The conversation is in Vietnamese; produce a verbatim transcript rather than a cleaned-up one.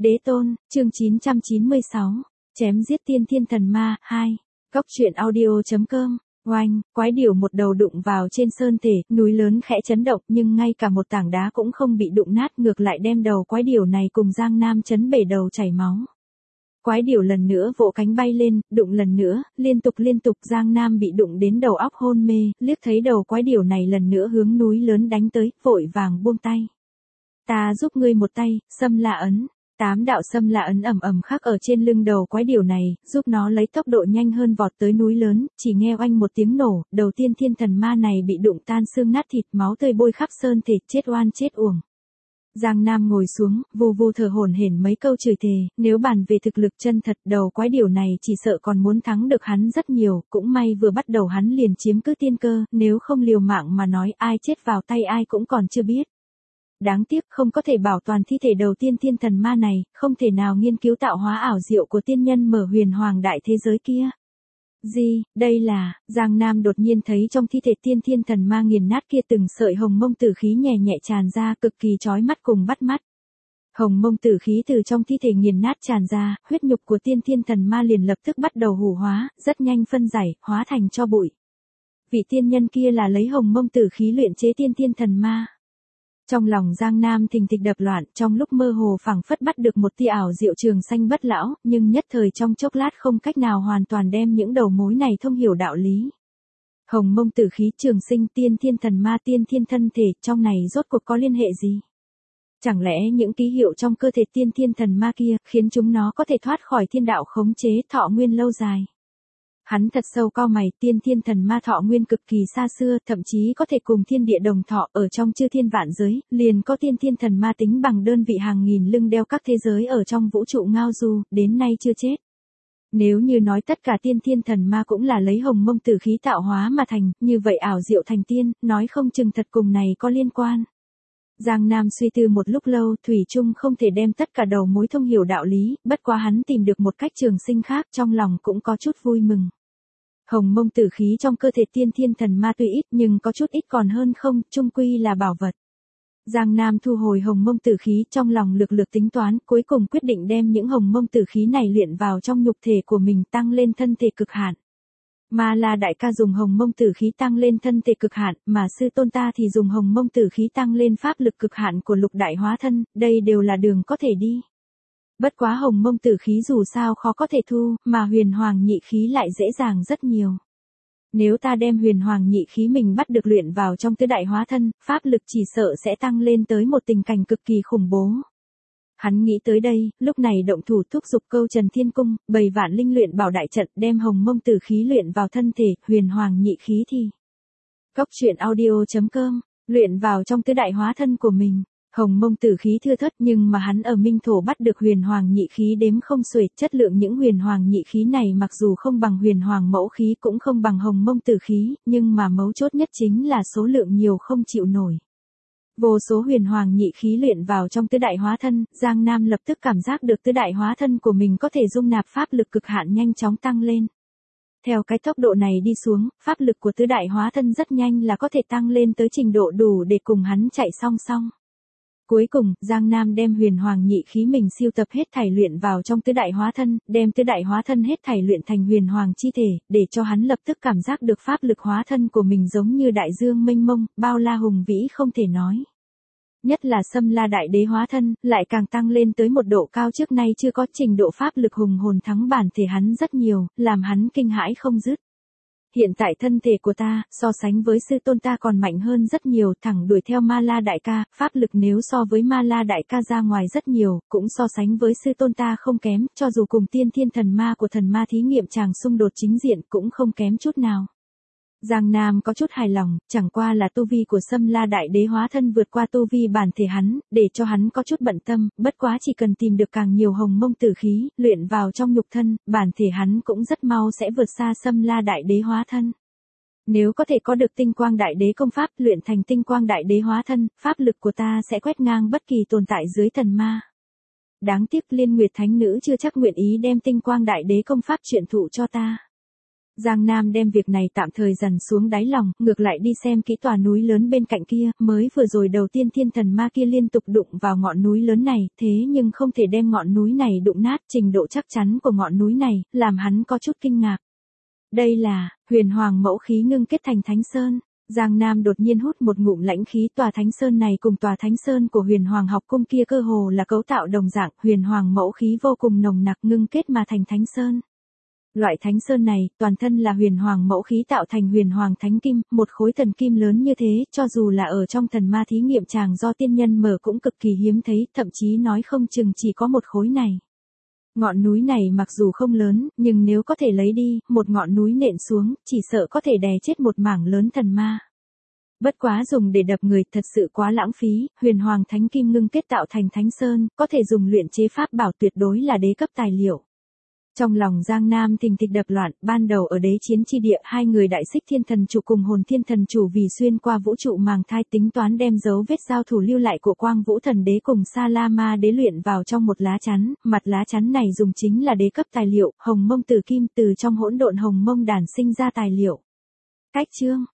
Đế tôn, chương chín trăm chín mươi sáu, chém giết tiên thiên thần ma, hai, Cốc truyện audio.com, oanh, quái điểu một đầu đụng vào trên sơn thể, núi lớn khẽ chấn động nhưng ngay cả một tảng đá cũng không bị đụng nát, ngược lại đem đầu quái điểu này cùng Giang Nam chấn bể đầu chảy máu. Quái điểu lần nữa vỗ cánh bay lên, đụng lần nữa, liên tục liên tục Giang Nam bị đụng đến đầu óc hôn mê, liếc thấy đầu quái điểu này lần nữa hướng núi lớn đánh tới, vội vàng buông tay. Ta giúp ngươi một tay, Xâm La ấn. Tám đạo Xâm La ấn ầm ầm khắc ở trên lưng đầu quái điểu này, giúp nó lấy tốc độ nhanh hơn vọt tới núi lớn, chỉ nghe oanh một tiếng nổ, đầu tiên thiên thần ma này bị đụng tan xương nát thịt, máu tươi bôi khắp sơn thể, chết oan chết uổng. Giang Nam ngồi xuống, vù vù thở hổn hển mấy câu chửi thề, nếu bàn về thực lực chân thật, đầu quái điểu này chỉ sợ còn muốn thắng được hắn rất nhiều, cũng may vừa bắt đầu hắn liền chiếm cứ tiên cơ, nếu không liều mạng mà nói ai chết vào tay ai cũng còn chưa biết. Đáng tiếc không có thể bảo toàn thi thể đầu tiên thiên thần ma này, không thể nào nghiên cứu tạo hóa ảo diệu của tiên nhân mở huyền hoàng đại thế giới kia. Gì, đây là, Giang Nam đột nhiên thấy trong thi thể tiên thiên thần ma nghiền nát kia từng sợi hồng mông tử khí nhẹ nhẹ tràn ra, cực kỳ chói mắt cùng bắt mắt. Hồng mông tử khí từ trong thi thể nghiền nát tràn ra, huyết nhục của tiên thiên thần ma liền lập tức bắt đầu hủ hóa, rất nhanh phân giải, hóa thành tro bụi. Vị tiên nhân kia là lấy hồng mông tử khí luyện chế tiên thiên thần ma. Trong lòng Giang Nam thình thịch đập loạn, trong lúc mơ hồ phảng phất bắt được một tia ảo diệu trường sanh bất lão, nhưng nhất thời trong chốc lát không cách nào hoàn toàn đem những đầu mối này thông hiểu đạo lý. Hồng mông tử khí, trường sinh, tiên thiên thần ma, tiên thiên thân thể, trong này rốt cuộc có liên hệ gì? Chẳng lẽ những ký hiệu trong cơ thể tiên thiên thần ma kia khiến chúng nó có thể thoát khỏi thiên đạo khống chế, thọ nguyên lâu dài? Hắn thật sâu cau mày, tiên thiên thần ma thọ nguyên cực kỳ xa xưa, thậm chí có thể cùng thiên địa đồng thọ, ở trong chư thiên vạn giới, liền có tiên thiên thần ma tính bằng đơn vị hàng nghìn lưng đeo các thế giới ở trong vũ trụ ngao du, đến nay chưa chết. Nếu như nói tất cả tiên thiên thần ma cũng là lấy hồng mông tử khí tạo hóa mà thành, như vậy ảo diệu thành tiên, nói không chừng thật cùng này có liên quan. Giang Nam suy tư một lúc lâu, thủy chung không thể đem tất cả đầu mối thông hiểu đạo lý, bất quá hắn tìm được một cách trường sinh khác, trong lòng cũng có chút vui mừng. Hồng mông tử khí trong cơ thể tiên thiên thần ma tuy ít nhưng có chút ít còn hơn không, chung quy là bảo vật. Giang Nam thu hồi hồng mông tử khí, trong lòng lực lực tính toán, cuối cùng quyết định đem những hồng mông tử khí này luyện vào trong nhục thể của mình, tăng lên thân thể cực hạn. Ma La đại ca dùng hồng mông tử khí tăng lên thân thể cực hạn, mà sư tôn ta thì dùng hồng mông tử khí tăng lên pháp lực cực hạn của lục đại hóa thân, đây đều là đường có thể đi. Bất quá hồng mông tử khí dù sao khó có thể thu, mà huyền hoàng nhị khí lại dễ dàng rất nhiều. Nếu ta đem huyền hoàng nhị khí mình bắt được luyện vào trong tứ đại hóa thân, pháp lực chỉ sợ sẽ tăng lên tới một tình cảnh cực kỳ khủng bố. Hắn nghĩ tới đây, lúc này động thủ thúc giục câu Trần Thiên Cung, bày vạn linh luyện bảo đại trận, đem hồng mông tử khí luyện vào thân thể, huyền hoàng nhị khí thì. Cốc truyện audio.com, luyện vào trong tứ đại hóa thân của mình. Hồng mông tử khí thưa thớt nhưng mà hắn ở Minh Thổ bắt được huyền hoàng nhị khí đếm không xuể, chất lượng những huyền hoàng nhị khí này mặc dù không bằng huyền hoàng mẫu khí cũng không bằng hồng mông tử khí, nhưng mà mấu chốt nhất chính là số lượng nhiều không chịu nổi. Vô số huyền hoàng nhị khí luyện vào trong tứ đại hóa thân, Giang Nam lập tức cảm giác được tứ đại hóa thân của mình có thể dung nạp pháp lực cực hạn nhanh chóng tăng lên. Theo cái tốc độ này đi xuống, pháp lực của tứ đại hóa thân rất nhanh là có thể tăng lên tới trình độ đủ để cùng hắn chạy song song. Cuối cùng, Giang Nam đem huyền hoàng nhị khí mình siêu tập hết thảy luyện vào trong tứ đại hóa thân, đem tứ đại hóa thân hết thảy luyện thành huyền hoàng chi thể, để cho hắn lập tức cảm giác được pháp lực hóa thân của mình giống như đại dương mênh mông, bao la hùng vĩ không thể nói. Nhất là Xâm La đại đế hóa thân, lại càng tăng lên tới một độ cao trước nay chưa có, trình độ pháp lực hùng hồn thắng bản thể hắn rất nhiều, làm hắn kinh hãi không dứt. Hiện tại thân thể của ta, so sánh với sư tôn ta còn mạnh hơn rất nhiều, thẳng đuổi theo Ma La đại ca, pháp lực nếu so với Ma La đại ca ra ngoài rất nhiều, cũng so sánh với sư tôn ta không kém, cho dù cùng tiên thiên thần ma của thần ma thí nghiệm chàng xung đột chính diện cũng không kém chút nào. Giang Nam có chút hài lòng, chẳng qua là tu vi của Xâm La đại đế hóa thân vượt qua tu vi bản thể hắn, để cho hắn có chút bận tâm, bất quá chỉ cần tìm được càng nhiều hồng mông tử khí, luyện vào trong nhục thân, bản thể hắn cũng rất mau sẽ vượt xa Xâm La đại đế hóa thân. Nếu có thể có được tinh quang đại đế công pháp, luyện thành tinh quang đại đế hóa thân, pháp lực của ta sẽ quét ngang bất kỳ tồn tại dưới thần ma. Đáng tiếc Liên Nguyệt Thánh Nữ chưa chắc nguyện ý đem tinh quang đại đế công pháp truyền thụ cho ta. Giang Nam đem việc này tạm thời dần xuống đáy lòng, ngược lại đi xem kỹ tòa núi lớn bên cạnh kia, mới vừa rồi đầu tiên thiên thần ma kia liên tục đụng vào ngọn núi lớn này, thế nhưng không thể đem ngọn núi này đụng nát, trình độ chắc chắn của ngọn núi này, làm hắn có chút kinh ngạc. Đây là, huyền hoàng mẫu khí ngưng kết thành thánh sơn. Giang Nam đột nhiên hút một ngụm lãnh khí, tòa thánh sơn này cùng tòa thánh sơn của huyền hoàng học cung kia cơ hồ là cấu tạo đồng dạng, huyền hoàng mẫu khí vô cùng nồng nặc ngưng kết mà thành thánh sơn. Loại thánh sơn này, toàn thân là huyền hoàng mẫu khí tạo thành huyền hoàng thánh kim, một khối thần kim lớn như thế, cho dù là ở trong thần ma thí nghiệm tràng do tiên nhân mở cũng cực kỳ hiếm thấy, thậm chí nói không chừng chỉ có một khối này. Ngọn núi này mặc dù không lớn, nhưng nếu có thể lấy đi, một ngọn núi nện xuống, chỉ sợ có thể đè chết một mảng lớn thần ma. Bất quá dùng để đập người thật sự quá lãng phí, huyền hoàng thánh kim ngưng kết tạo thành thánh sơn, có thể dùng luyện chế pháp bảo tuyệt đối là đế cấp tài liệu. Trong lòng Giang Nam thình thịch đập loạn, ban đầu ở đế chiến chi địa, hai người đại xích thiên thần chủ cùng hồn thiên thần chủ vì xuyên qua vũ trụ màng thai tính toán đem dấu vết giao thủ lưu lại của quang vũ thần đế cùng Sa La Ma đế luyện vào trong một lá chắn, mặt lá chắn này dùng chính là đế cấp tài liệu, hồng mông tử kim từ trong hỗn độn hồng mông đản sinh ra tài liệu. Cách chương